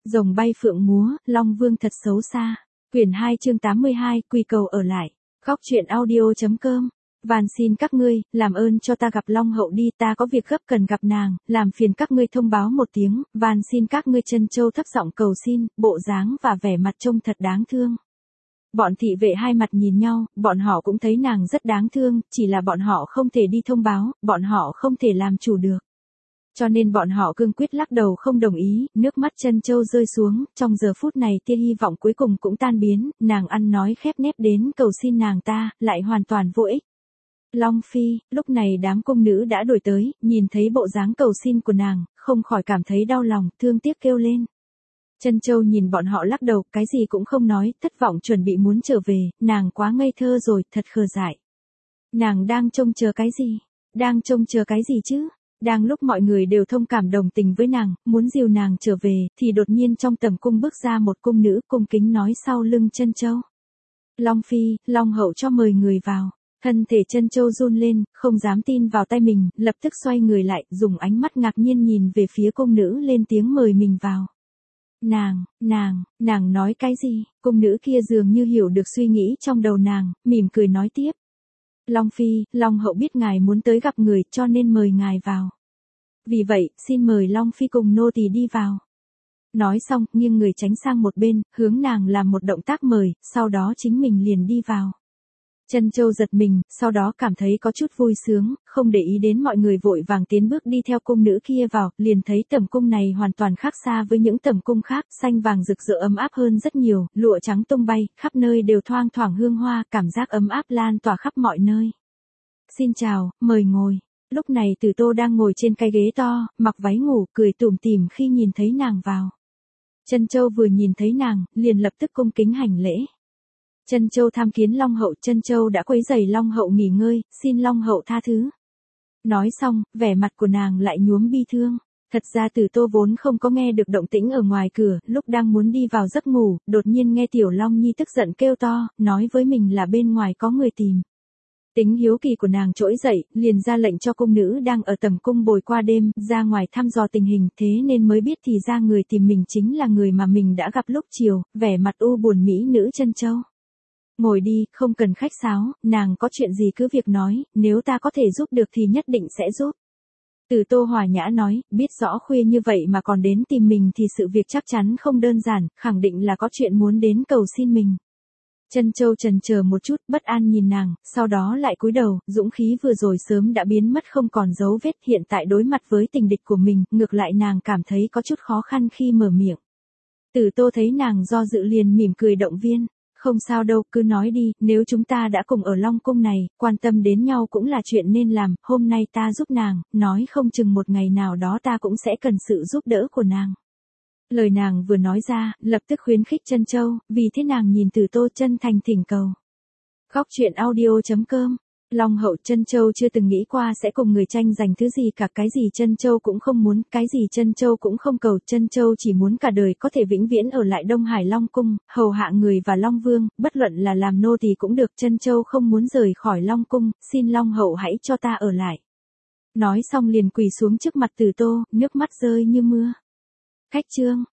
Rồng bay phượng múa, Long Vương thật xấu xa. Quyển 2 chương 82, quy cầu ở lại. Góc truyện audio.com. Van xin các ngươi, làm ơn cho ta gặp Long Hậu đi, ta có việc gấp cần gặp nàng, làm phiền các ngươi thông báo một tiếng, van xin các ngươi. Trân Châu thấp giọng cầu xin, bộ dáng và vẻ mặt trông thật đáng thương. Bọn thị vệ hai mặt nhìn nhau, bọn họ cũng thấy nàng rất đáng thương, chỉ là bọn họ không thể đi thông báo, bọn họ không thể làm chủ được. Cho nên bọn họ cương quyết lắc đầu không đồng ý, nước mắt Trân Châu rơi xuống, trong giờ phút này tia hy vọng cuối cùng cũng tan biến, nàng ăn nói khép nép đến cầu xin nàng ta, lại hoàn toàn vô ích. Long Phi, lúc này đám cung nữ đã đuổi tới, nhìn thấy bộ dáng cầu xin của nàng, không khỏi cảm thấy đau lòng, thương tiếc kêu lên. Trân Châu nhìn bọn họ lắc đầu, cái gì cũng không nói, thất vọng chuẩn bị muốn trở về, nàng quá ngây thơ rồi, thật khờ dại. Nàng đang trông chờ cái gì? Đang trông chờ cái gì chứ? Đang lúc mọi người đều thông cảm đồng tình với nàng, muốn dìu nàng trở về, thì đột nhiên trong tầm cung bước ra một cung nữ cung kính nói sau lưng Trân Châu. Long Phi, Long Hậu cho mời người vào. Thân thể Trân Châu run lên, không dám tin vào tay mình, lập tức xoay người lại, dùng ánh mắt ngạc nhiên nhìn về phía cung nữ lên tiếng mời mình vào. Nàng nói cái gì? Cung nữ kia dường như hiểu được suy nghĩ trong đầu nàng, mỉm cười nói tiếp. Long Phi, Long Hậu biết ngài muốn tới gặp người cho nên mời ngài vào. Vì vậy, xin mời Long Phi cùng nô tỳ đi vào. Nói xong, nghiêng người tránh sang một bên, hướng nàng làm một động tác mời, sau đó chính mình liền đi vào. Trân Châu giật mình, sau đó cảm thấy có chút vui sướng, không để ý đến mọi người vội vàng tiến bước đi theo cung nữ kia vào, liền thấy tầm cung này hoàn toàn khác xa với những tầm cung khác, xanh vàng rực rỡ ấm áp hơn rất nhiều, lụa trắng tung bay, khắp nơi đều thoang thoảng hương hoa, cảm giác ấm áp lan tỏa khắp mọi nơi. Xin chào, mời ngồi. Lúc này Tử Tô đang ngồi trên cái ghế to, mặc váy ngủ, cười tủm tỉm khi nhìn thấy nàng vào. Trân Châu vừa nhìn thấy nàng, liền lập tức cung kính hành lễ. Trân Châu tham kiến Long Hậu, Trân Châu đã quấy rầy Long Hậu nghỉ ngơi, xin Long Hậu tha thứ. Nói xong, vẻ mặt của nàng lại nhuốm bi thương. Thật ra Tử Tô vốn không có nghe được động tĩnh ở ngoài cửa, lúc đang muốn đi vào giấc ngủ, đột nhiên nghe Tiểu Long Nhi tức giận kêu to, nói với mình là bên ngoài có người tìm. Tính hiếu kỳ của nàng trỗi dậy, liền ra lệnh cho cung nữ đang ở tầm cung bồi qua đêm, ra ngoài thăm dò tình hình, thế nên mới biết thì ra người tìm mình chính là người mà mình đã gặp lúc chiều, vẻ mặt u buồn mỹ nữ Trân Châu. Ngồi đi, không cần khách sáo, nàng có chuyện gì cứ việc nói, nếu ta có thể giúp được thì nhất định sẽ giúp. Tử Tô hòa nhã nói, biết rõ khuya như vậy mà còn đến tìm mình thì sự việc chắc chắn không đơn giản, khẳng định là có chuyện muốn đến cầu xin mình. Trân Châu chần chờ một chút, bất an nhìn nàng, sau đó lại cúi đầu, dũng khí vừa rồi sớm đã biến mất không còn dấu vết, hiện tại đối mặt với tình địch của mình, ngược lại nàng cảm thấy có chút khó khăn khi mở miệng. Tử Tô thấy nàng do dự liền mỉm cười động viên. Không sao đâu, cứ nói đi, nếu chúng ta đã cùng ở Long Cung này, quan tâm đến nhau cũng là chuyện nên làm, hôm nay ta giúp nàng, nói không chừng một ngày nào đó ta cũng sẽ cần sự giúp đỡ của nàng. Lời nàng vừa nói ra, lập tức khuyến khích Trân Châu, vì thế nàng nhìn Tử Tô chân thành thỉnh cầu. Góc truyện audio.com. Long Hậu Trân Châu chưa từng nghĩ qua sẽ cùng người tranh giành thứ gì cả, cái gì Trân Châu cũng không muốn, cái gì Trân Châu cũng không cầu, Trân Châu chỉ muốn cả đời có thể vĩnh viễn ở lại Đông Hải Long Cung, hầu hạ người và Long Vương, bất luận là làm nô tỳ cũng được, Trân Châu không muốn rời khỏi Long Cung, xin Long Hậu hãy cho ta ở lại. Nói xong liền quỳ xuống trước mặt Tử Tô, nước mắt rơi như mưa. Khách trương,